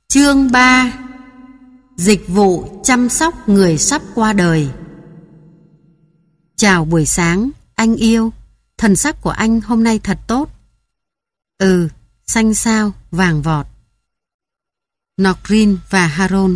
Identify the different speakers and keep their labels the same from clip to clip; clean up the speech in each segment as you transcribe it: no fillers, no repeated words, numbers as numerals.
Speaker 1: Chương 3: Dịch vụ chăm sóc người sắp qua đời. Chào buổi sáng, anh yêu. Thần sắc của anh hôm nay thật tốt. Xanh xao, vàng vọt. Norgrin và Harold.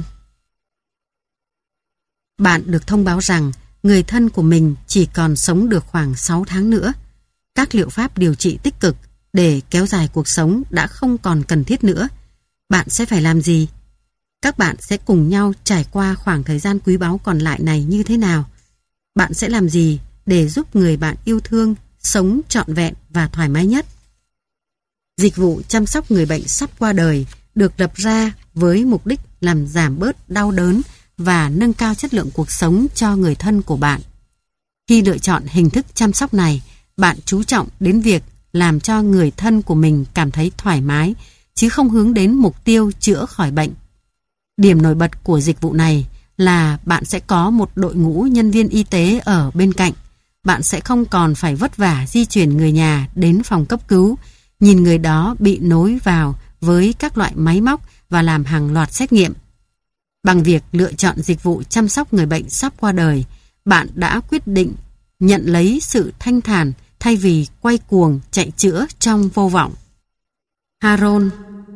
Speaker 1: Bạn được thông báo rằng người thân của mình chỉ còn sống được khoảng 6 tháng nữa. Các liệu pháp điều trị tích cực để kéo dài cuộc sống đã không còn cần thiết nữa. Bạn sẽ phải làm gì? Các bạn sẽ cùng nhau trải qua khoảng thời gian quý báu còn lại này như thế nào? Bạn sẽ làm gì để giúp người bạn yêu thương sống trọn vẹn và thoải mái nhất? Dịch vụ chăm sóc người bệnh sắp qua đời được lập ra với mục đích làm giảm bớt đau đớn và nâng cao chất lượng cuộc sống cho người thân của bạn. Khi lựa chọn hình thức chăm sóc này, bạn chú trọng đến việc làm cho người thân của mình cảm thấy thoải mái, chứ không hướng đến mục tiêu chữa khỏi bệnh. Điểm nổi bật của dịch vụ này là bạn sẽ có một đội ngũ nhân viên y tế ở bên cạnh. Bạn sẽ không còn phải vất vả di chuyển người nhà đến phòng cấp cứu, nhìn người đó bị nối vào với các loại máy móc và làm hàng loạt xét nghiệm. Bằng việc lựa chọn dịch vụ chăm sóc người bệnh sắp qua đời, bạn đã quyết định nhận lấy sự thanh thản thay vì quay cuồng chạy chữa trong vô vọng. Harold.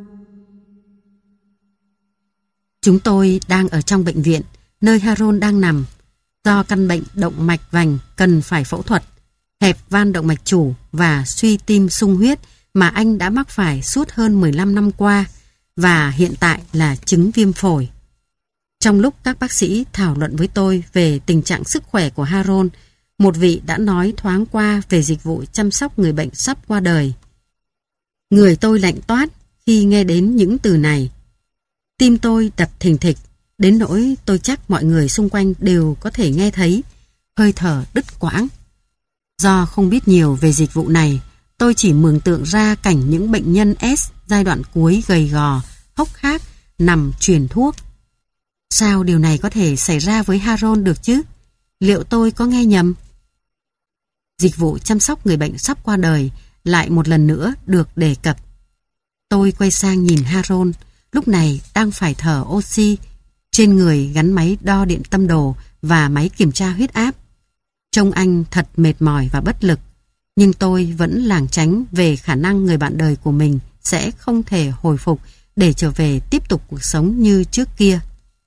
Speaker 1: Chúng tôi đang ở trong bệnh viện, nơi Harold đang nằm. Do căn bệnh động mạch vành cần phải phẫu thuật, hẹp van động mạch chủ và suy tim sung huyết mà anh đã mắc phải suốt hơn 15 năm qua, và hiện tại là chứng viêm phổi. Trong lúc các bác sĩ thảo luận với tôi về tình trạng sức khỏe của Harold, một vị đã nói thoáng qua về dịch vụ chăm sóc người bệnh sắp qua đời. Người tôi lạnh toát khi nghe đến những từ này. Tim tôi đập thình thịch, đến nỗi tôi chắc mọi người xung quanh đều có thể nghe thấy, hơi thở đứt quãng. Do không biết nhiều về dịch vụ này, tôi chỉ mường tượng ra cảnh những bệnh nhân S giai đoạn cuối gầy gò, hốc hác, nằm truyền thuốc. Sao điều này có thể xảy ra với Harold được chứ? Liệu tôi có nghe nhầm? Dịch vụ chăm sóc người bệnh sắp qua đời lại một lần nữa được đề cập. Tôi quay sang nhìn Harold, lúc này đang phải thở oxy, trên người gắn máy đo điện tâm đồ và máy kiểm tra huyết áp. Trông anh thật mệt mỏi và bất lực, nhưng tôi vẫn lảng tránh về khả năng người bạn đời của mình sẽ không thể hồi phục để trở về tiếp tục cuộc sống như trước kia.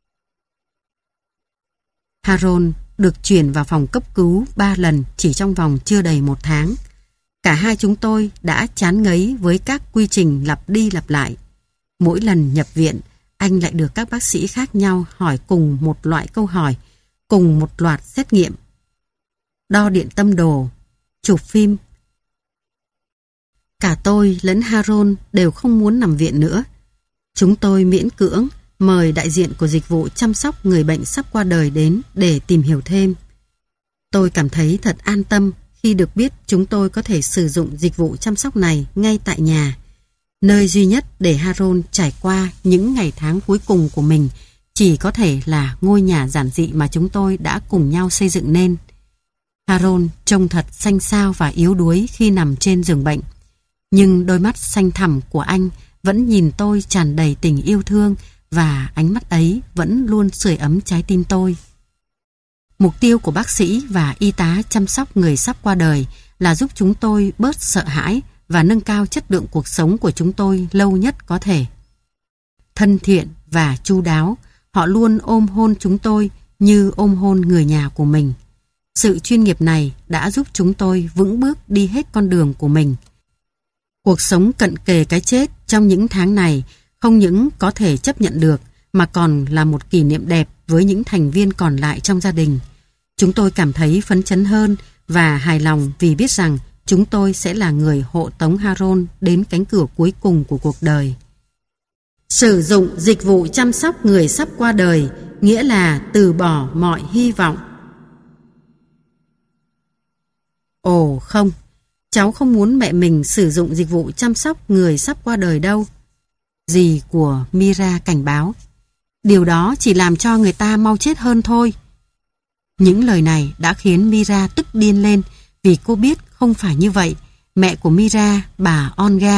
Speaker 1: Harold được chuyển vào phòng cấp cứu 3 lần chỉ trong vòng chưa đầy 1 tháng. Cả hai chúng tôi đã chán ngấy với các quy trình lặp đi lặp lại. Mỗi lần nhập viện, anh lại được các bác sĩ khác nhau hỏi cùng một loại câu hỏi, cùng một loạt xét nghiệm. Đo điện tâm đồ, chụp phim. Cả tôi lẫn Harold đều không muốn nằm viện nữa. Chúng tôi miễn cưỡng mời đại diện của dịch vụ chăm sóc người bệnh sắp qua đời đến để tìm hiểu thêm. Tôi cảm thấy thật an tâm khi được biết chúng tôi có thể sử dụng dịch vụ chăm sóc này ngay tại nhà, nơi duy nhất để Harold trải qua những ngày tháng cuối cùng của mình chỉ có thể là ngôi nhà giản dị mà chúng tôi đã cùng nhau xây dựng nên. Harold trông thật xanh xao và yếu đuối khi nằm trên giường bệnh, nhưng đôi mắt xanh thẳm của anh vẫn nhìn tôi tràn đầy tình yêu thương, và ánh mắt ấy vẫn luôn sưởi ấm trái tim tôi. Mục tiêu của bác sĩ và y tá chăm sóc người sắp qua đời là giúp chúng tôi bớt sợ hãi và nâng cao chất lượng cuộc sống của chúng tôi lâu nhất có thể. Thân thiện và chu đáo, họ luôn ôm hôn chúng tôi như ôm hôn người nhà của mình. Sự chuyên nghiệp này đã giúp chúng tôi vững bước đi hết con đường của mình. Cuộc sống cận kề cái chết trong những tháng này không những có thể chấp nhận được mà còn là một kỷ niệm đẹp với những thành viên còn lại trong gia đình. Chúng tôi cảm thấy phấn chấn hơn và hài lòng vì biết rằng chúng tôi sẽ là người hộ tống Harold đến cánh cửa cuối cùng của cuộc đời. Sử dụng dịch vụ chăm sóc người sắp qua đời nghĩa là từ bỏ mọi hy vọng. Ồ không, cháu không muốn mẹ mình sử dụng dịch vụ chăm sóc người sắp qua đời đâu. Dì của Mira cảnh báo. Điều đó chỉ làm cho người ta mau chết hơn thôi. Những lời này đã khiến Mira tức điên lên vì cô biết không phải như vậy. Mẹ của Mira, bà Olga,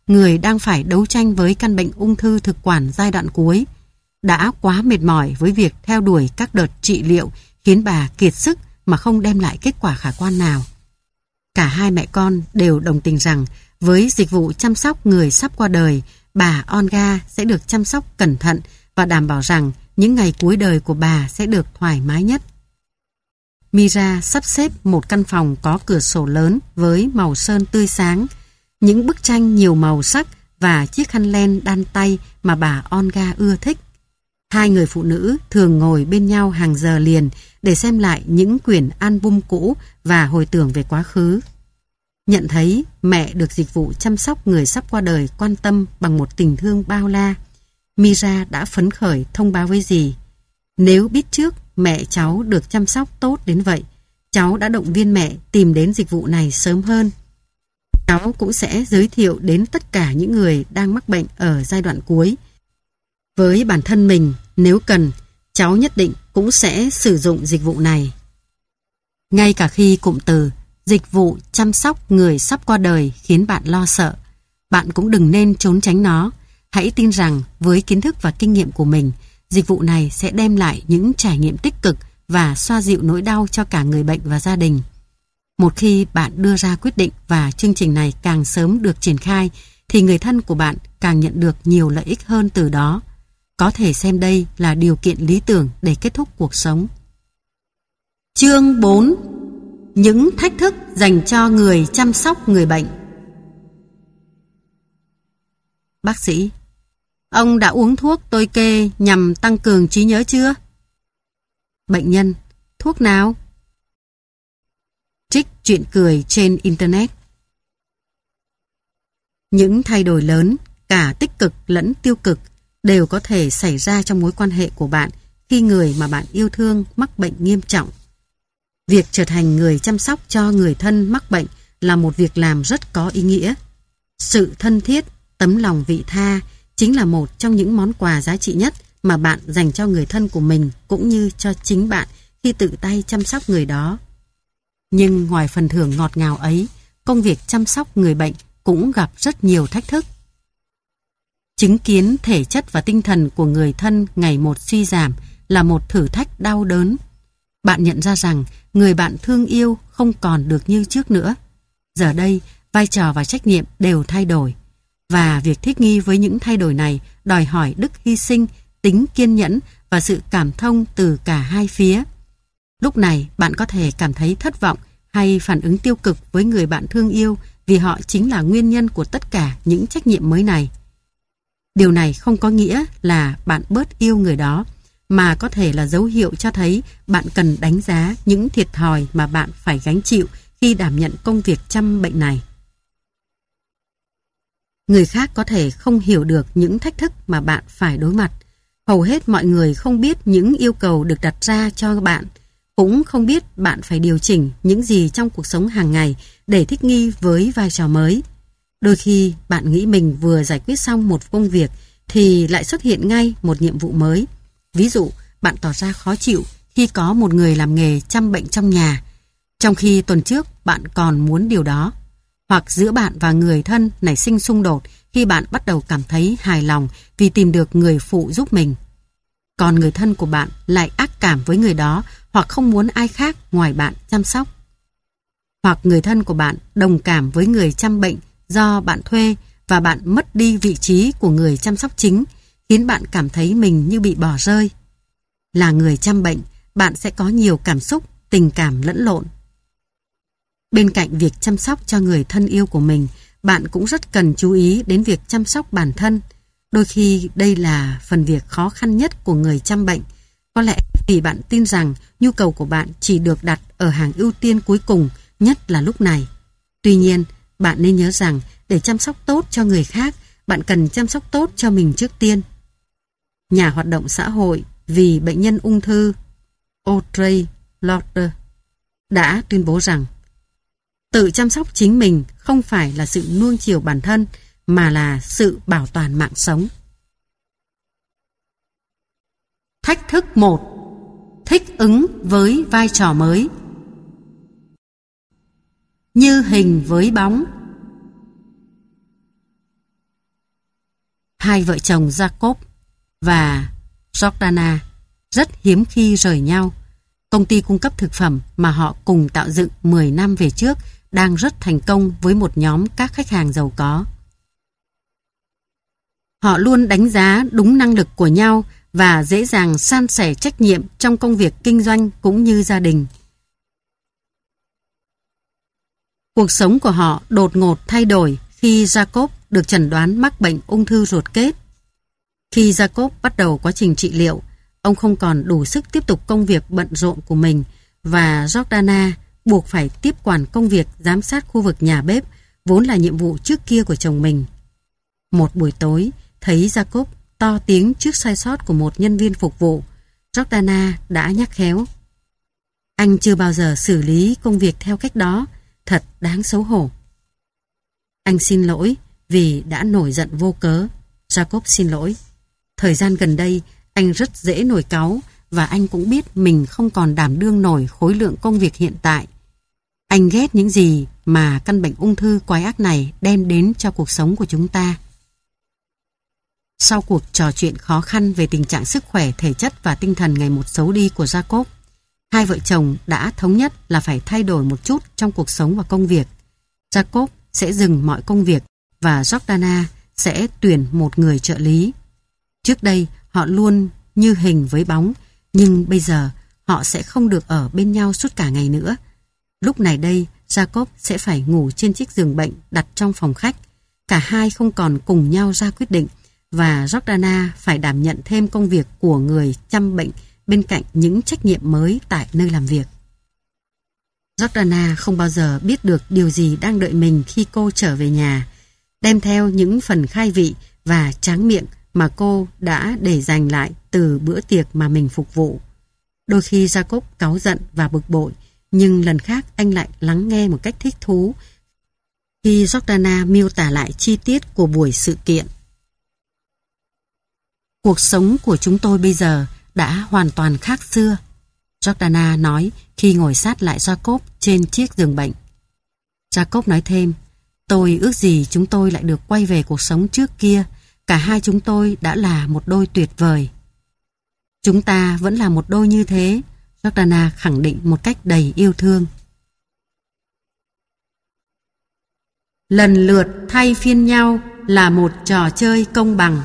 Speaker 1: người đang phải đấu tranh với căn bệnh ung thư thực quản giai đoạn cuối, đã quá mệt mỏi với việc theo đuổi các đợt trị liệu khiến bà kiệt sức mà không đem lại kết quả khả quan nào. Cả hai mẹ con đều đồng tình rằng với dịch vụ chăm sóc người sắp qua đời, bà Olga sẽ được chăm sóc cẩn thận và đảm bảo rằng những ngày cuối đời của bà sẽ được thoải mái nhất. Mira sắp xếp một căn phòng có cửa sổ lớn với màu sơn tươi sáng, những bức tranh nhiều màu sắc và chiếc khăn len đan tay mà bà Olga ưa thích. Hai người phụ nữ thường ngồi bên nhau hàng giờ liền để xem lại những quyển album cũ và hồi tưởng về quá khứ. Nhận thấy mẹ được dịch vụ chăm sóc người sắp qua đời quan tâm bằng một tình thương bao la, Mira đã phấn khởi thông báo với dì: nếu biết trước mẹ cháu được chăm sóc tốt đến vậy, cháu đã động viên mẹ tìm đến dịch vụ này sớm hơn. Cháu cũng sẽ giới thiệu đến tất cả những người đang mắc bệnh ở giai đoạn cuối. Với bản thân mình, nếu cần, cháu nhất định cũng sẽ sử dụng dịch vụ này. Ngay cả khi cụm từ dịch vụ chăm sóc người sắp qua đời khiến bạn lo sợ, bạn cũng đừng nên trốn tránh nó. Hãy tin rằng với kiến thức và kinh nghiệm của mình, dịch vụ này sẽ đem lại những trải nghiệm tích cực và xoa dịu nỗi đau cho cả người bệnh và gia đình. Một khi bạn đưa ra quyết định và chương trình này càng sớm được triển khai, thì người thân của bạn càng nhận được nhiều lợi ích hơn từ đó. Có thể xem đây là điều kiện lý tưởng để kết thúc cuộc sống. Chương 4. Những thách thức dành cho người chăm sóc người bệnh. Bác sĩ: ông đã uống thuốc tôi kê nhằm tăng cường trí nhớ chưa? Bệnh nhân: thuốc nào? Trích truyện cười trên Internet. Những thay đổi lớn, cả tích cực lẫn tiêu cực, đều có thể xảy ra trong mối quan hệ của bạn khi người mà bạn yêu thương mắc bệnh nghiêm trọng. Việc trở thành người chăm sóc cho người thân mắc bệnh là một việc làm rất có ý nghĩa. Sự thân thiết, tấm lòng vị tha chính là một trong những món quà giá trị nhất mà bạn dành cho người thân của mình cũng như cho chính bạn khi tự tay chăm sóc người đó. Nhưng ngoài phần thưởng ngọt ngào ấy, công việc chăm sóc người bệnh cũng gặp rất nhiều thách thức. Chứng kiến thể chất và tinh thần của người thân ngày một suy giảm là một thử thách đau đớn. Bạn nhận ra rằng người bạn thương yêu không còn được như trước nữa. Giờ đây, vai trò và trách nhiệm đều thay đổi. Và việc thích nghi với những thay đổi này đòi hỏi đức hy sinh, tính kiên nhẫn và sự cảm thông từ cả hai phía. Lúc này, bạn có thể cảm thấy thất vọng hay phản ứng tiêu cực với người bạn thương yêu vì họ chính là nguyên nhân của tất cả những trách nhiệm mới này. Điều này không có nghĩa là bạn bớt yêu người đó, mà có thể là dấu hiệu cho thấy bạn cần đánh giá những thiệt thòi mà bạn phải gánh chịu khi đảm nhận công việc chăm bệnh này. Người khác có thể không hiểu được những thách thức mà bạn phải đối mặt. Hầu hết mọi người không biết những yêu cầu được đặt ra cho bạn, cũng không biết bạn phải điều chỉnh những gì trong cuộc sống hàng ngày để thích nghi với vai trò mới. Đôi khi bạn nghĩ mình vừa giải quyết xong một công việc thì lại xuất hiện ngay một nhiệm vụ mới. Ví dụ, bạn tỏ ra khó chịu khi có một người làm nghề chăm bệnh trong nhà, trong khi tuần trước bạn còn muốn điều đó. Hoặc giữa bạn và người thân nảy sinh xung đột khi bạn bắt đầu cảm thấy hài lòng vì tìm được người phụ giúp mình. Còn người thân của bạn lại ác cảm với người đó hoặc không muốn ai khác ngoài bạn chăm sóc. Hoặc người thân của bạn đồng cảm với người chăm bệnh do bạn thuê và bạn mất đi vị trí của người chăm sóc chính, khiến bạn cảm thấy mình như bị bỏ rơi. Là người chăm bệnh, bạn sẽ có nhiều cảm xúc, tình cảm lẫn lộn. Bên cạnh việc chăm sóc cho người thân yêu của mình, bạn cũng rất cần chú ý đến việc chăm sóc bản thân. Đôi khi đây là phần việc khó khăn nhất của người chăm bệnh. Có lẽ vì bạn tin rằng nhu cầu của bạn chỉ được đặt ở hàng ưu tiên cuối cùng, nhất là lúc này. Tuy nhiên, bạn nên nhớ rằng để chăm sóc tốt cho người khác, bạn cần chăm sóc tốt cho mình trước tiên. Nhà hoạt động xã hội vì bệnh nhân ung thư Audre Lorde đã tuyên bố rằng tự chăm sóc chính mình không phải là sự nuông chiều bản thân mà là sự bảo toàn mạng sống. Thách thức 1. Thích ứng với vai trò mới. Như hình với bóng. Hai vợ chồng Jacob và Jordana rất hiếm khi rời nhau. Công ty cung cấp thực phẩm mà họ cùng tạo dựng 10 năm về trước đang rất thành công với một nhóm các khách hàng giàu có. Họ luôn đánh giá đúng năng lực của nhau và dễ dàng san sẻ trách nhiệm trong công việc kinh doanh cũng như gia đình. Cuộc sống của họ đột ngột thay đổi khi Jacob được chẩn đoán mắc bệnh ung thư ruột kết. Khi Jacob bắt đầu quá trình trị liệu, ông không còn đủ sức tiếp tục công việc bận rộn của mình và Jordana buộc phải tiếp quản công việc giám sát khu vực nhà bếp, vốn là nhiệm vụ trước kia của chồng mình. Một buổi tối, thấy Jacob to tiếng trước sai sót của một nhân viên phục vụ, Jordana đã nhắc khéo. Anh chưa bao giờ xử lý công việc theo cách đó, thật đáng xấu hổ. Anh xin lỗi vì đã nổi giận vô cớ. Jacob xin lỗi. Thời gian gần đây, anh rất dễ nổi cáu và anh cũng biết mình không còn đảm đương nổi khối lượng công việc hiện tại. Anh ghét những gì mà căn bệnh ung thư quái ác này đem đến cho cuộc sống của chúng ta. Sau cuộc trò chuyện khó khăn về tình trạng sức khỏe thể chất và tinh thần ngày một xấu đi của Jacob, hai vợ chồng đã thống nhất là phải thay đổi một chút trong cuộc sống và công việc. Jacob sẽ dừng mọi công việc và Jordana sẽ tuyển một người trợ lý. Trước đây họ luôn như hình với bóng, nhưng bây giờ họ sẽ không được ở bên nhau suốt cả ngày nữa. Lúc này đây, Jacob sẽ phải ngủ trên chiếc giường bệnh đặt trong phòng khách. Cả hai không còn cùng nhau ra quyết định và Jordana phải đảm nhận thêm công việc của người chăm bệnh bên cạnh những trách nhiệm mới tại nơi làm việc. Jordana không bao giờ biết được điều gì đang đợi mình khi cô trở về nhà, đem theo những phần khai vị và tráng miệng mà cô đã để dành lại từ bữa tiệc mà mình phục vụ. Đôi khi Jacob cáu giận và bực bội, nhưng lần khác anh lại lắng nghe một cách thích thú khi Jordana miêu tả lại chi tiết của buổi sự kiện. Cuộc sống của chúng tôi bây giờ đã hoàn toàn khác xưa, Jordana nói khi ngồi sát lại Jacob trên chiếc giường bệnh. Jacob nói thêm, tôi ước gì chúng tôi lại được quay về cuộc sống trước kia, cả hai chúng tôi đã là một đôi tuyệt vời. Chúng ta vẫn là một đôi như thế, Jordana khẳng định một cách đầy yêu thương. Lần lượt thay phiên nhau là một trò chơi công bằng.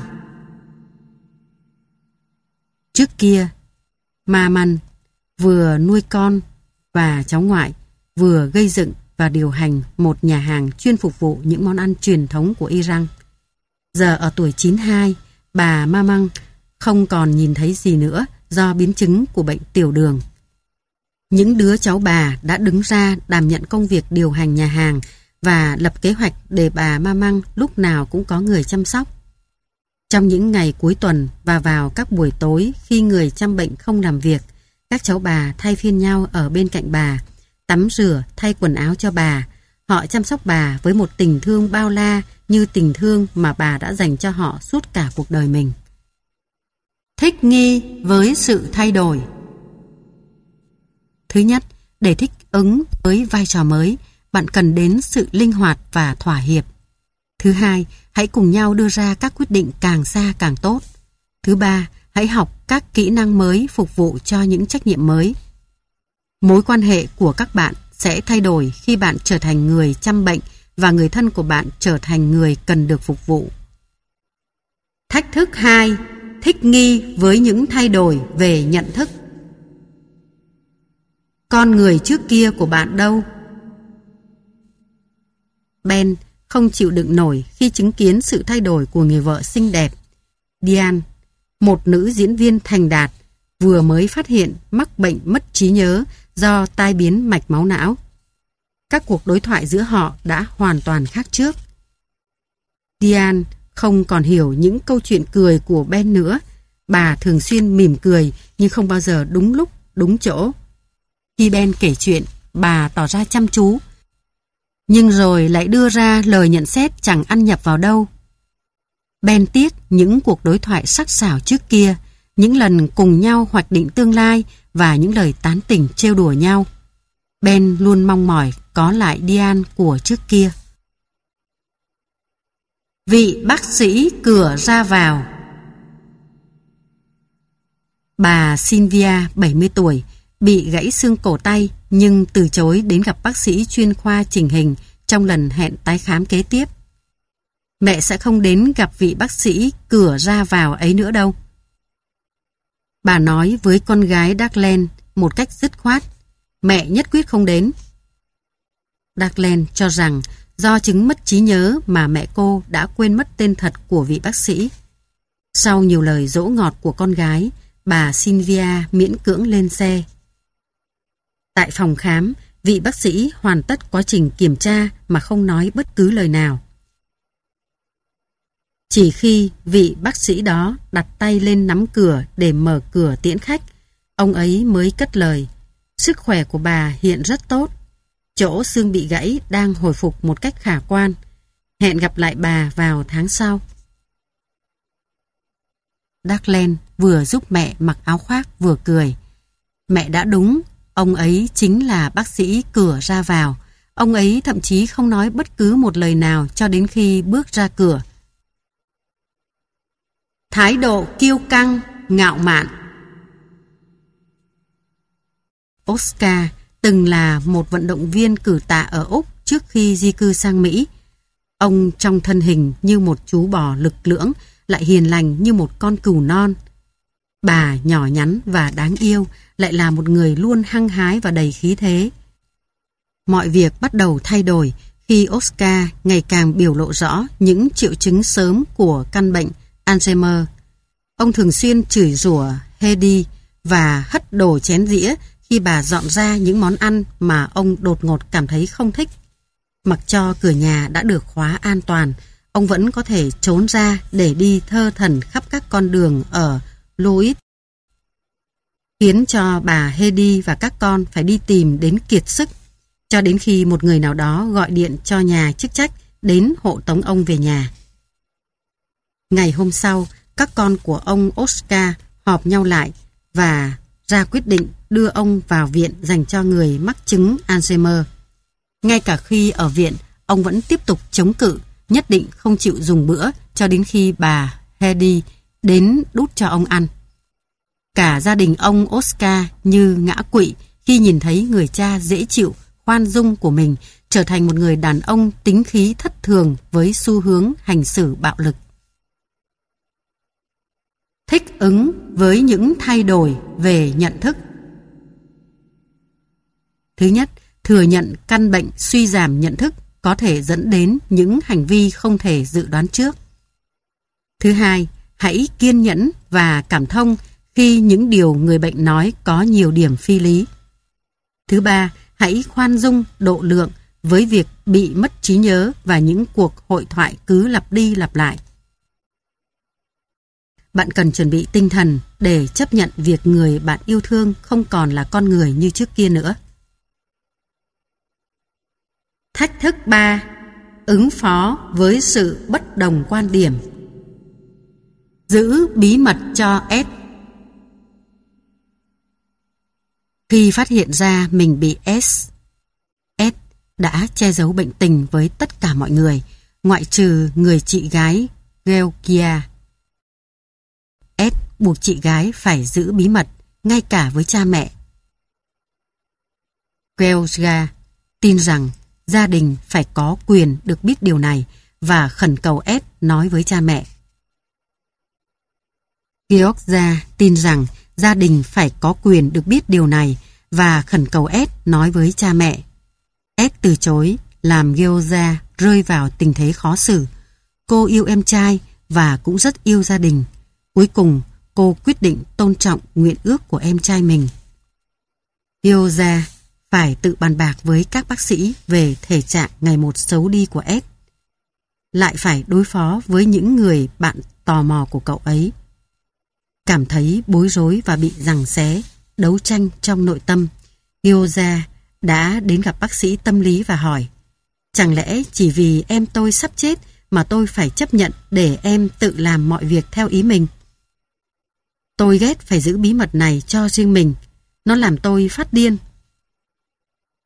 Speaker 1: Trước kia, Maman vừa nuôi con và cháu ngoại, vừa gây dựng và điều hành một nhà hàng chuyên phục vụ những món ăn truyền thống của Iran. Giờ ở tuổi 92, bà Maman không còn nhìn thấy gì nữa do biến chứng của bệnh tiểu đường. Những đứa cháu bà đã đứng ra đảm nhận công việc điều hành nhà hàng và lập kế hoạch để bà Maman lúc nào cũng có người chăm sóc. Trong những ngày cuối tuần và vào các buổi tối khi người chăm bệnh không làm việc, các cháu bà thay phiên nhau ở bên cạnh bà, tắm rửa, thay quần áo cho bà. Họ chăm sóc bà với một tình thương bao la như tình thương mà bà đã dành cho họ suốt cả cuộc đời mình. Thích nghi với sự thay đổi. Thứ nhất, để thích ứng với vai trò mới, bạn cần đến sự linh hoạt và thỏa hiệp. Thứ hai, hãy cùng nhau đưa ra các quyết định càng xa càng tốt. Thứ ba, hãy học các kỹ năng mới phục vụ cho những trách nhiệm mới. Mối quan hệ của các bạn sẽ thay đổi khi bạn trở thành người chăm bệnh và người thân của bạn trở thành người cần được phục vụ. Thách thức 2. Thích nghi với những thay đổi về nhận thức. Con người trước kia của bạn đâu? Ben không chịu đựng nổi khi chứng kiến sự thay đổi của người vợ xinh đẹp. Diane, một nữ diễn viên thành đạt, vừa mới phát hiện mắc bệnh mất trí nhớ do tai biến mạch máu não. Các cuộc đối thoại giữa họ đã hoàn toàn khác trước. Diane không còn hiểu những câu chuyện cười của Ben nữa. Bà thường xuyên mỉm cười nhưng không bao giờ đúng lúc, đúng chỗ. Khi Ben kể chuyện, bà tỏ ra chăm chú, nhưng rồi lại đưa ra lời nhận xét chẳng ăn nhập vào đâu. Ben tiếc những cuộc đối thoại sắc sảo trước kia, những lần cùng nhau hoạch định tương lai và những lời tán tỉnh trêu đùa nhau. Ben luôn mong mỏi có lại Diane của trước kia. Vị bác sĩ cửa ra vào. Bà Sylvia, 70 tuổi, bị gãy xương cổ tay nhưng từ chối đến gặp bác sĩ chuyên khoa chỉnh hình trong lần hẹn tái khám kế tiếp. Mẹ sẽ không đến gặp vị bác sĩ cửa ra vào ấy nữa đâu. Bà nói với con gái Darlene một cách dứt khoát. Mẹ nhất quyết không đến. Darlene cho rằng do chứng mất trí nhớ mà mẹ cô đã quên mất tên thật của vị bác sĩ. Sau nhiều lời dỗ ngọt của con gái, bà Sylvia miễn cưỡng lên xe. Tại phòng khám, vị bác sĩ hoàn tất quá trình kiểm tra mà không nói bất cứ lời nào. Chỉ khi vị bác sĩ đó đặt tay lên nắm cửa để mở cửa tiễn khách, ông ấy mới cất lời. Sức khỏe của bà hiện rất tốt. Chỗ xương bị gãy đang hồi phục một cách khả quan. Hẹn gặp lại bà vào tháng sau. Darlene vừa giúp mẹ mặc áo khoác vừa cười. Mẹ đã đúng, ông ấy chính là bác sĩ cửa ra vào. Ông ấy thậm chí không nói bất cứ một lời nào cho đến khi bước ra cửa. Thái độ kiêu căng, ngạo mạn. Oscar từng là một vận động viên cử tạ ở Úc trước khi di cư sang Mỹ. Ông trong thân hình như một chú bò lực lưỡng, lại hiền lành như một con cừu non. Bà nhỏ nhắn và đáng yêu, lại là một người luôn hăng hái và đầy khí thế. Mọi việc bắt đầu thay đổi khi Oscar ngày càng biểu lộ rõ những triệu chứng sớm của căn bệnh Alzheimer. Ông thường xuyên chửi rủa Hedy và hất đổ chén dĩa khi bà dọn ra những món ăn mà ông đột ngột cảm thấy không thích. Mặc cho cửa nhà đã được khóa an toàn, ông vẫn có thể trốn ra để đi thơ thẩn khắp các con đường ở Louis, khiến cho bà Hedy và các con phải đi tìm đến kiệt sức, cho đến khi một người nào đó gọi điện cho nhà chức trách đến hộ tống ông về nhà. Ngày hôm sau, các con của ông Oscar họp nhau lại và ra quyết định đưa ông vào viện dành cho người mắc chứng Alzheimer. Ngay cả khi ở viện, ông vẫn tiếp tục chống cự, nhất định không chịu dùng bữa cho đến khi bà Hedy đến đút cho ông ăn. Cả gia đình ông Oscar như ngã quỵ khi nhìn thấy người cha dễ chịu, khoan dung của mình trở thành một người đàn ông tính khí thất thường với xu hướng hành xử bạo lực. Thích ứng với những thay đổi về nhận thức. Thứ nhất, thừa nhận căn bệnh suy giảm nhận thức có thể dẫn đến những hành vi không thể dự đoán trước. Thứ hai, hãy kiên nhẫn và cảm thông khi những điều người bệnh nói có nhiều điểm phi lý. Thứ ba, hãy khoan dung, độ lượng với việc bị mất trí nhớ và những cuộc hội thoại cứ lặp đi lặp lại. Bạn cần chuẩn bị tinh thần để chấp nhận việc người bạn yêu thương không còn là con người như trước kia nữa. Thách thức 3. Ứng phó với sự bất đồng quan điểm. Giữ bí mật cho S. Khi phát hiện ra mình bị S đã che giấu bệnh tình với tất cả mọi người, ngoại trừ người chị gái Georgia. S buộc chị gái phải giữ bí mật, ngay cả với cha mẹ. Georgia tin rằng gia đình phải có quyền được biết điều này và khẩn cầu S nói với cha mẹ. Georgia tin rằng gia đình phải có quyền được biết điều này và khẩn cầu S nói với cha mẹ. S từ chối làm Georgia rơi vào tình thế khó xử. Cô yêu em trai và cũng rất yêu gia đình. Cuối cùng, cô quyết định tôn trọng nguyện ước của em trai mình. Georgia phải tự bàn bạc với các bác sĩ về thể trạng ngày một xấu đi của S. Lại phải đối phó với những người bạn tò mò của cậu ấy. Cảm thấy bối rối và bị giằng xé, đấu tranh trong nội tâm, Georgia đã đến gặp bác sĩ tâm lý và hỏi: chẳng lẽ chỉ vì em tôi sắp chết mà tôi phải chấp nhận để em tự làm mọi việc theo ý mình? Tôi ghét phải giữ bí mật này cho riêng mình. Nó làm tôi phát điên.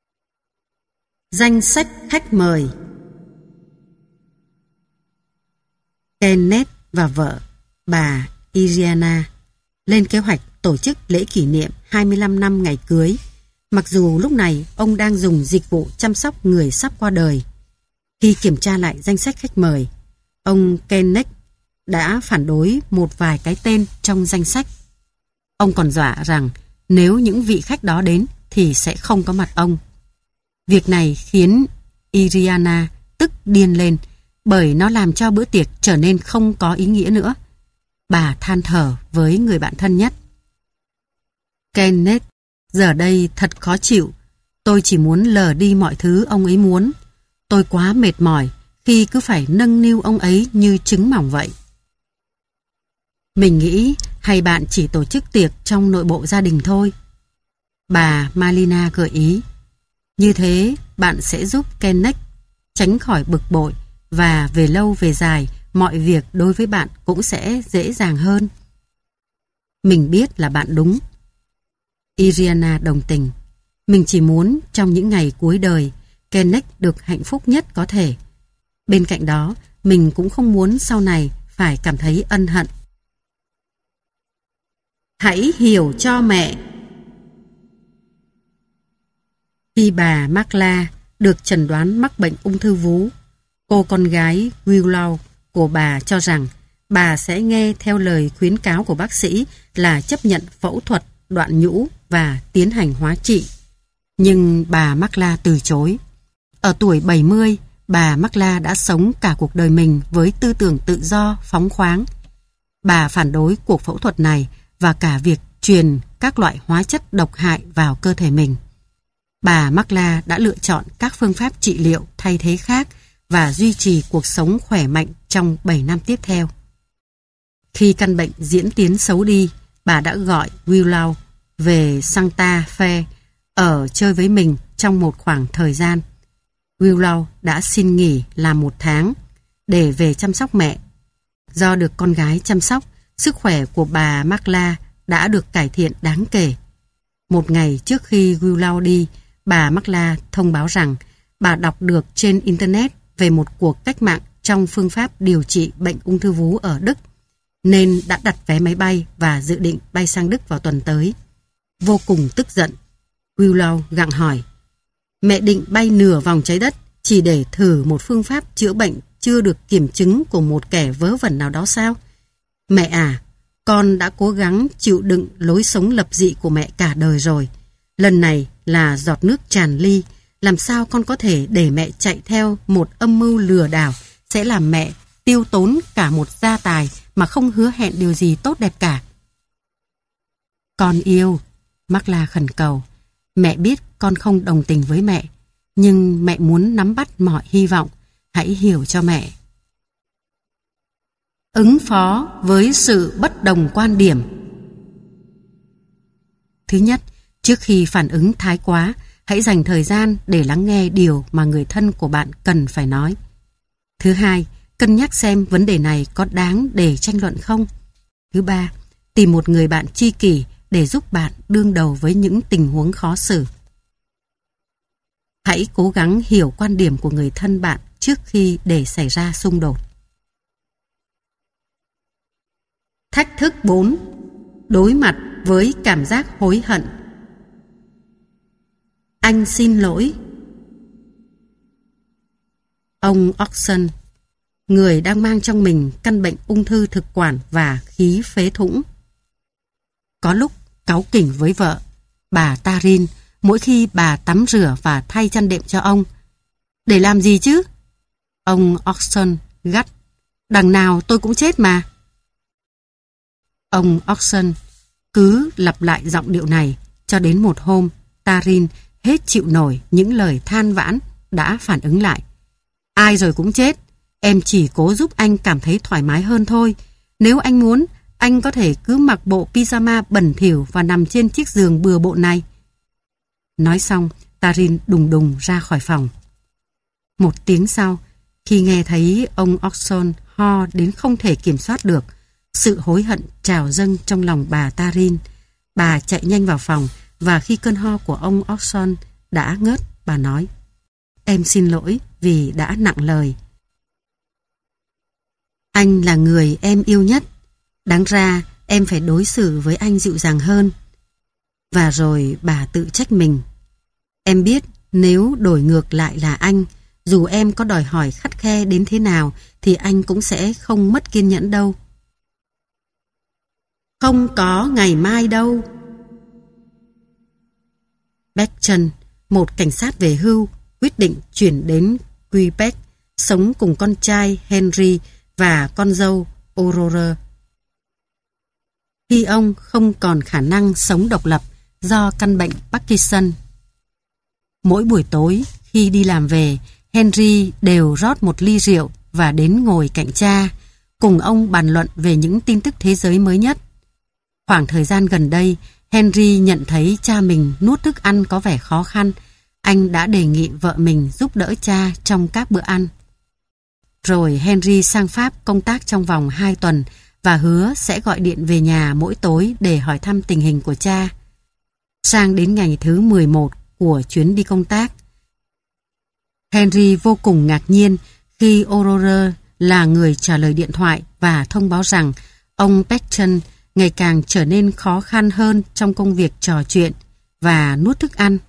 Speaker 1: Danh sách khách mời. Kenneth và vợ, bà Iriana, lên kế hoạch tổ chức lễ kỷ niệm 25 năm ngày cưới, mặc dù lúc này ông đang dùng dịch vụ chăm sóc người sắp qua đời. Khi kiểm tra lại danh sách khách mời, ông Kenneth đã phản đối một vài cái tên trong danh sách. Ông còn dọa rằng nếu những vị khách đó đến thì sẽ không có mặt ông. Việc này khiến Iriana tức điên lên, bởi nó làm cho bữa tiệc trở nên không có ý nghĩa nữa. Bà than thở với người bạn thân nhất. Kenneth, giờ đây thật khó chịu. Tôi chỉ muốn lờ đi mọi thứ ông ấy muốn. Tôi quá mệt mỏi khi cứ phải nâng niu ông ấy như trứng mỏng vậy. Mình nghĩ hay bạn chỉ tổ chức tiệc trong nội bộ gia đình thôi. Bà Malina gợi ý. Như thế bạn sẽ giúp Kenneth tránh khỏi bực bội, và về lâu về dài mọi việc đối với bạn cũng sẽ dễ dàng hơn. Mình biết là bạn đúng. Iriana đồng tình. Mình chỉ muốn trong những ngày cuối đời Kenneth được hạnh phúc nhất có thể. Bên cạnh đó, mình cũng không muốn sau này phải cảm thấy ân hận. Hãy hiểu cho mẹ. Khi bà Marla được chẩn đoán mắc bệnh ung thư vú, cô con gái Willow của bà cho rằng bà sẽ nghe theo lời khuyến cáo của bác sĩ là chấp nhận phẫu thuật đoạn nhũ và tiến hành hóa trị. Nhưng bà Marla từ chối. Ở tuổi 70, bà Marla đã sống cả cuộc đời mình với tư tưởng tự do, phóng khoáng. Bà phản đối cuộc phẫu thuật này và cả việc truyền các loại hóa chất độc hại vào cơ thể mình. Bà Marla đã lựa chọn các phương pháp trị liệu thay thế khác và duy trì cuộc sống khỏe mạnh trong 7 năm tiếp theo. Khi căn bệnh diễn tiến xấu đi, bà đã gọi Willow về Santa Fe ở chơi với mình trong một khoảng thời gian. Willow đã xin nghỉ làm 1 tháng để về chăm sóc mẹ. Do được con gái chăm sóc, sức khỏe của bà Marla đã được cải thiện đáng kể. Một ngày trước khi Willow đi, bà Marla thông báo rằng bà đọc được trên Internet về một cuộc cách mạng trong phương pháp điều trị bệnh ung thư vú ở Đức, nên đã đặt vé máy bay và dự định bay sang Đức vào tuần tới. Vô cùng tức giận, Willow gặng hỏi: mẹ định bay nửa vòng trái đất chỉ để thử một phương pháp chữa bệnh chưa được kiểm chứng của một kẻ vớ vẩn nào đó sao? Mẹ à, con đã cố gắng chịu đựng lối sống lập dị của mẹ cả đời rồi. Lần này là giọt nước tràn ly. Làm sao con có thể để mẹ chạy theo một âm mưu lừa đảo sẽ làm mẹ tiêu tốn cả một gia tài mà không hứa hẹn điều gì tốt đẹp cả? Con yêu, Marla khẩn cầu, mẹ biết con không đồng tình với mẹ, nhưng mẹ muốn nắm bắt mọi hy vọng. Hãy hiểu cho mẹ. Ứng phó với sự bất đồng quan điểm. Thứ nhất, trước khi phản ứng thái quá, hãy dành thời gian để lắng nghe điều mà người thân của bạn cần phải nói. Thứ hai, cân nhắc xem vấn đề này có đáng để tranh luận không. Thứ ba, tìm một người bạn tri kỷ để giúp bạn đương đầu với những tình huống khó xử. Hãy cố gắng hiểu quan điểm của người thân bạn trước khi để xảy ra xung đột. Thách thức 4. Đối mặt với cảm giác hối hận. Anh xin lỗi. Ông Oxon, người đang mang trong mình căn bệnh ung thư thực quản và khí phế thủng, có lúc cáu kỉnh với vợ, bà Tarin, mỗi khi bà tắm rửa và thay chăn đệm cho ông. Để làm gì chứ? Ông Oxon gắt, đằng nào tôi cũng chết mà. Ông Oxon cứ lặp lại giọng điệu này cho đến một hôm Tarin hết chịu nổi những lời than vãn, đã phản ứng lại. Ai rồi cũng chết, em chỉ cố giúp anh cảm thấy thoải mái hơn thôi. Nếu anh muốn, anh có thể cứ mặc bộ pyjama bẩn thỉu và nằm trên chiếc giường bừa bộn này. Nói xong, Tarin đùng đùng ra khỏi phòng. 1 tiếng sau, khi nghe thấy ông Oxon ho đến không thể kiểm soát được, sự hối hận trào dâng trong lòng bà Tarin. Bà chạy nhanh vào phòng, và khi cơn ho của ông Oxon đã ngớt, bà nói: em xin lỗi vì đã nặng lời. Anh là người em yêu nhất. Đáng ra em phải đối xử với anh dịu dàng hơn. Và rồi bà tự trách mình. Em biết nếu đổi ngược lại là anh, dù em có đòi hỏi khắt khe đến thế nào thì anh cũng sẽ không mất kiên nhẫn đâu. Không có ngày mai đâu. Beckton, một cảnh sát về hưu, quyết định chuyển đến Quebec, sống cùng con trai Henry và con dâu Aurore. Khi ông không còn khả năng sống độc lập do căn bệnh Parkinson. Mỗi buổi tối khi đi làm về, Henry đều rót một ly rượu và đến ngồi cạnh cha, cùng ông bàn luận về những tin tức thế giới mới nhất. Khoảng thời gian gần đây, Henry nhận thấy cha mình nuốt thức ăn có vẻ khó khăn. Anh đã đề nghị vợ mình giúp đỡ cha trong các bữa ăn. Rồi Henry sang Pháp công tác trong vòng 2 tuần và hứa sẽ gọi điện về nhà mỗi tối để hỏi thăm tình hình của cha. Sang đến ngày thứ 11 của chuyến đi công tác, Henry vô cùng ngạc nhiên khi Aurore là người trả lời điện thoại và thông báo rằng ông Beckton ngày càng trở nên khó khăn hơn trong công việc trò chuyện và nuốt thức ăn.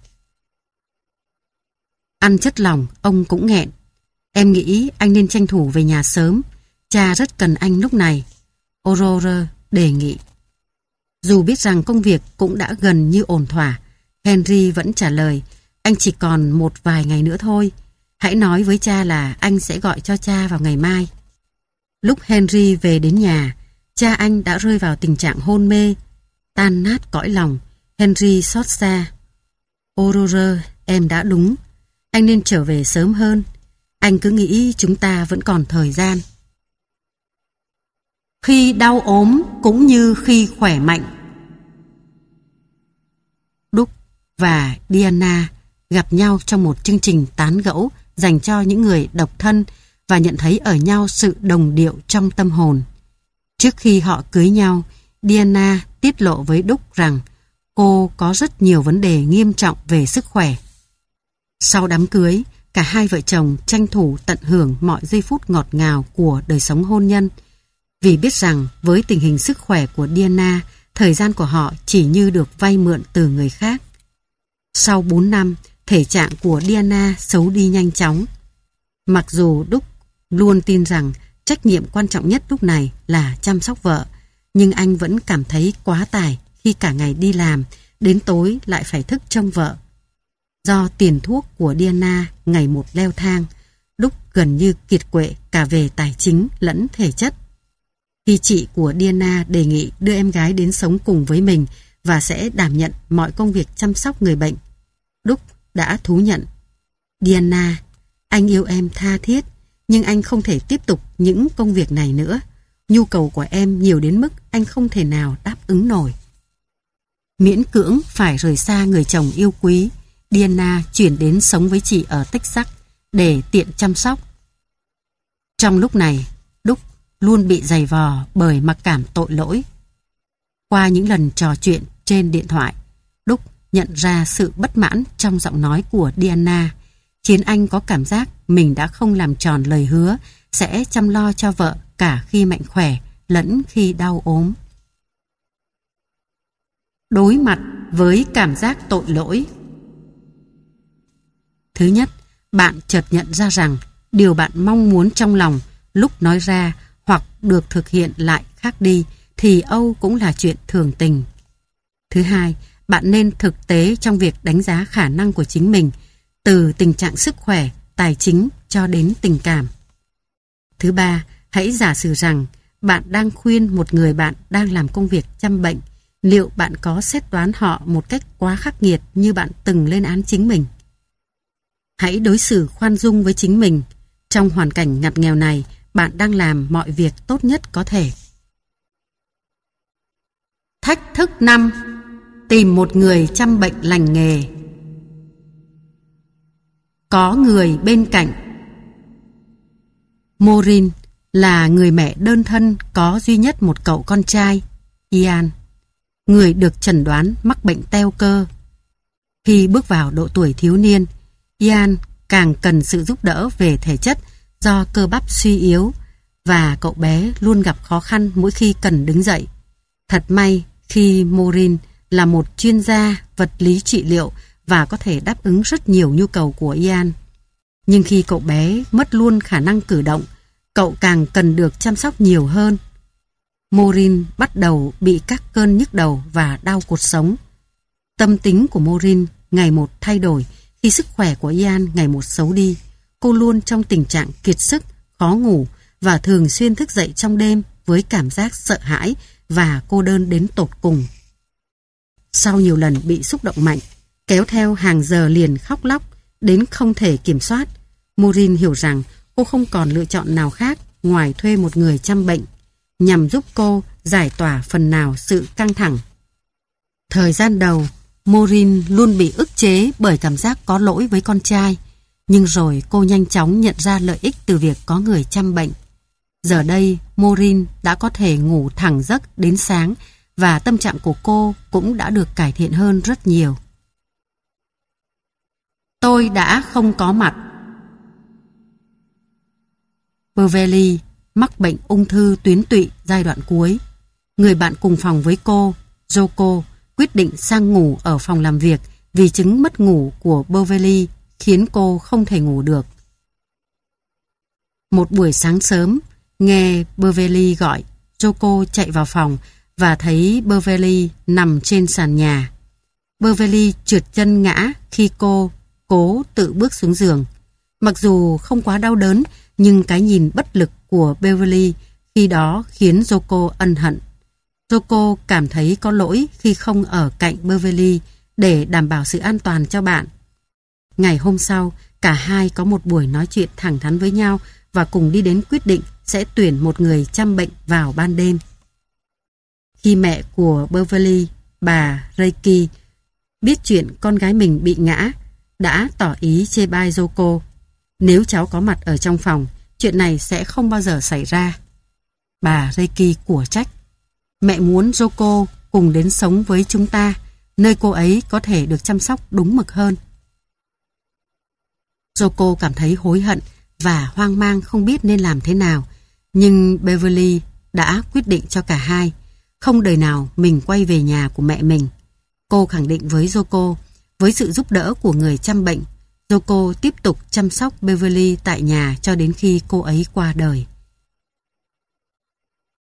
Speaker 1: Ăn chất lỏng, ông cũng nghẹn. Em nghĩ anh nên tranh thủ về nhà sớm. Cha rất cần anh lúc này, Aurore đề nghị. Dù biết rằng công việc cũng đã gần như ổn thỏa, Henry vẫn trả lời, anh chỉ còn một vài ngày nữa thôi. Hãy nói với cha là anh sẽ gọi cho cha vào ngày mai. Lúc Henry về đến nhà, cha anh đã rơi vào tình trạng hôn mê. Tan nát cõi lòng, Henry xót xa. Aurore, em đã đúng. Anh nên trở về sớm hơn. Anh cứ nghĩ chúng ta vẫn còn thời gian. Khi đau ốm cũng như khi khỏe mạnh. Đúc và Diana gặp nhau trong một chương trình tán gẫu dành cho những người độc thân và nhận thấy ở nhau sự đồng điệu trong tâm hồn. Trước khi họ cưới nhau, Diana tiết lộ với Đúc rằng cô có rất nhiều vấn đề nghiêm trọng về sức khỏe. Sau đám cưới, cả hai vợ chồng tranh thủ tận hưởng mọi giây phút ngọt ngào của đời sống hôn nhân, vì biết rằng với tình hình sức khỏe của Diana, thời gian của họ chỉ như được vay mượn từ người khác. Sau 4 năm, thể trạng của Diana xấu đi nhanh chóng. Mặc dù Đúc luôn tin rằng trách nhiệm quan trọng nhất lúc này là chăm sóc vợ, nhưng anh vẫn cảm thấy quá tải khi cả ngày đi làm, đến tối lại phải thức trông vợ. Do tiền thuốc của Diana ngày một leo thang, Đúc gần như kiệt quệ cả về tài chính lẫn thể chất. Khi chị của Diana đề nghị đưa em gái đến sống cùng với mình và sẽ đảm nhận mọi công việc chăm sóc người bệnh, Đúc đã thú nhận. Diana, anh yêu em tha thiết, nhưng anh không thể tiếp tục những công việc này nữa. Nhu cầu của em nhiều đến mức anh không thể nào đáp ứng nổi. Miễn cưỡng phải rời xa người chồng yêu quý, Diana chuyển đến sống với chị ở Texas để tiện chăm sóc. Trong lúc này, Đúc luôn bị giày vò bởi mặc cảm tội lỗi. Qua những lần trò chuyện trên điện thoại, Đúc nhận ra sự bất mãn trong giọng nói của Diana, khiến anh có cảm giác mình đã không làm tròn lời hứa sẽ chăm lo cho vợ cả khi mạnh khỏe lẫn khi đau ốm. Đối mặt với cảm giác tội lỗi. Thứ nhất, bạn chợt nhận ra rằng điều bạn mong muốn trong lòng lúc nói ra hoặc được thực hiện lại khác đi thì âu cũng là chuyện thường tình. Thứ hai, bạn nên thực tế trong việc đánh giá khả năng của chính mình, từ tình trạng sức khỏe, tài chính cho đến tình cảm. Thứ ba, hãy giả sử rằng bạn đang khuyên một người bạn đang làm công việc chăm bệnh, liệu bạn có xét đoán họ một cách quá khắc nghiệt như bạn từng lên án chính mình? Hãy đối xử khoan dung với chính mình. Trong hoàn cảnh ngặt nghèo này, bạn đang làm mọi việc tốt nhất có thể. Thách thức 5. Tìm một người chăm bệnh lành nghề. Có người bên cạnh. Maureen là người mẹ đơn thân có duy nhất một cậu con trai, Ian, người được chẩn đoán mắc bệnh teo cơ. Khi bước vào độ tuổi thiếu niên, Ian càng cần sự giúp đỡ về thể chất do cơ bắp suy yếu và cậu bé luôn gặp khó khăn mỗi khi cần đứng dậy. Thật may khi Maureen là một chuyên gia vật lý trị liệu và có thể đáp ứng rất nhiều nhu cầu của Ian. Nhưng khi cậu bé mất luôn khả năng cử động, cậu càng cần được chăm sóc nhiều hơn. Maureen bắt đầu bị các cơn nhức đầu và đau cột sống. Tâm tính của Maureen ngày một thay đổi khi sức khỏe của Ian ngày một xấu đi. Cô luôn trong tình trạng kiệt sức, khó ngủ và thường xuyên thức dậy trong đêm với cảm giác sợ hãi và cô đơn đến tột cùng. Sau nhiều lần bị xúc động mạnh, kéo theo hàng giờ liền khóc lóc đến không thể kiểm soát, Maureen hiểu rằng cô không còn lựa chọn nào khác ngoài thuê một người chăm bệnh nhằm giúp cô giải tỏa phần nào sự căng thẳng. Thời gian đầu, Maureen luôn bị ức chế bởi cảm giác có lỗi với con trai, nhưng rồi cô nhanh chóng nhận ra lợi ích từ việc có người chăm bệnh. Giờ đây, Maureen đã có thể ngủ thẳng giấc đến sáng và tâm trạng của cô cũng đã được cải thiện hơn rất nhiều. Tôi đã không có mặt. Beverly mắc bệnh ung thư tuyến tụy giai đoạn cuối. Người bạn cùng phòng với cô, Yoko, quyết định sang ngủ ở phòng làm việc vì chứng mất ngủ của Beverly khiến cô không thể ngủ được. Một buổi sáng sớm, nghe Beverly gọi, Yoko chạy vào phòng và thấy Beverly nằm trên sàn nhà. Beverly trượt chân ngã khi cô cố tự bước xuống giường. Mặc dù không quá đau đớn, nhưng cái nhìn bất lực của Beverly khi đó khiến Yoko ân hận. Yoko cảm thấy có lỗi khi không ở cạnh Beverly để đảm bảo sự an toàn cho bạn. Ngày hôm sau, cả hai có một buổi nói chuyện thẳng thắn với nhau và cùng đi đến quyết định sẽ tuyển một người chăm bệnh vào ban đêm. Khi mẹ của Beverly, bà Reiki, biết chuyện con gái mình bị ngã, đã tỏ ý chê bai Yoko. Nếu cháu có mặt ở trong phòng, chuyện này sẽ không bao giờ xảy ra. Bà Reiki của trách. Mẹ muốn Yoko cùng đến sống với chúng ta, nơi cô ấy có thể được chăm sóc đúng mực hơn. Yoko cảm thấy hối hận và hoang mang không biết nên làm thế nào. Nhưng Beverly đã quyết định cho cả hai, không đời nào mình quay về nhà của mẹ mình. Cô khẳng định với Yoko, với sự giúp đỡ của người chăm bệnh, Yoko tiếp tục chăm sóc Beverly tại nhà cho đến khi cô ấy qua đời.